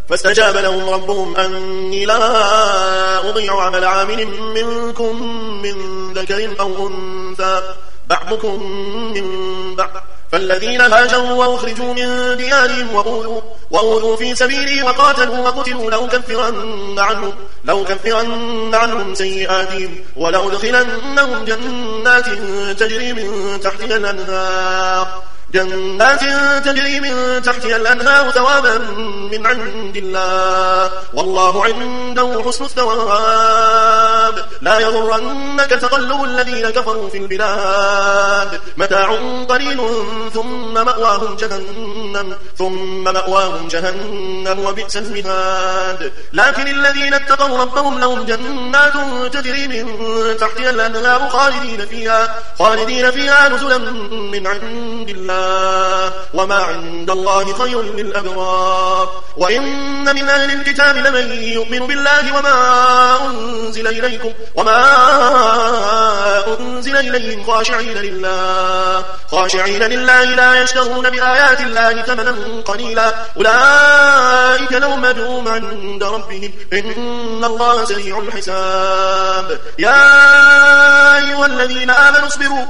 فاستجاب لهم ربهم أني لا أضيع عمل عامل منكم من ذكر أو أنثى بعضكم من بعض فالذين هاجروا وأخرجوا من ديارهم وأوذوا في سبيلي وقاتلوا وقتلوا لأكفرن عنهم سيئاتهم ولأدخلنهم جنات تجري من تحتها الأنهار ثوابا من عند الله والله عنده حسن الثواب لا يغرنك تقلب الذين كفروا في البلاد متاع قليل ثم مأواهم جهنم وبئس المهاد لكن الذين اتقوا ربهم لهم جنات تجري من تحتها الأنهار خالدين فيها نزلا من عند الله وما عند الله خير للأبرار وإن من أهل الكتاب لمن يؤمن بالله وما أنزل إليهم خاشعين لله لا يشترون بآيات الله ثمنا قليلا أولئك لهم أجرهم عند ربهم إن الله سريع الحساب يا أيها الذين آمنوا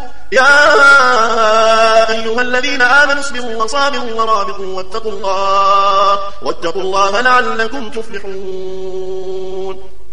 اصبروا وصابروا ورابطوا واتقوا الله لعلكم تفلحون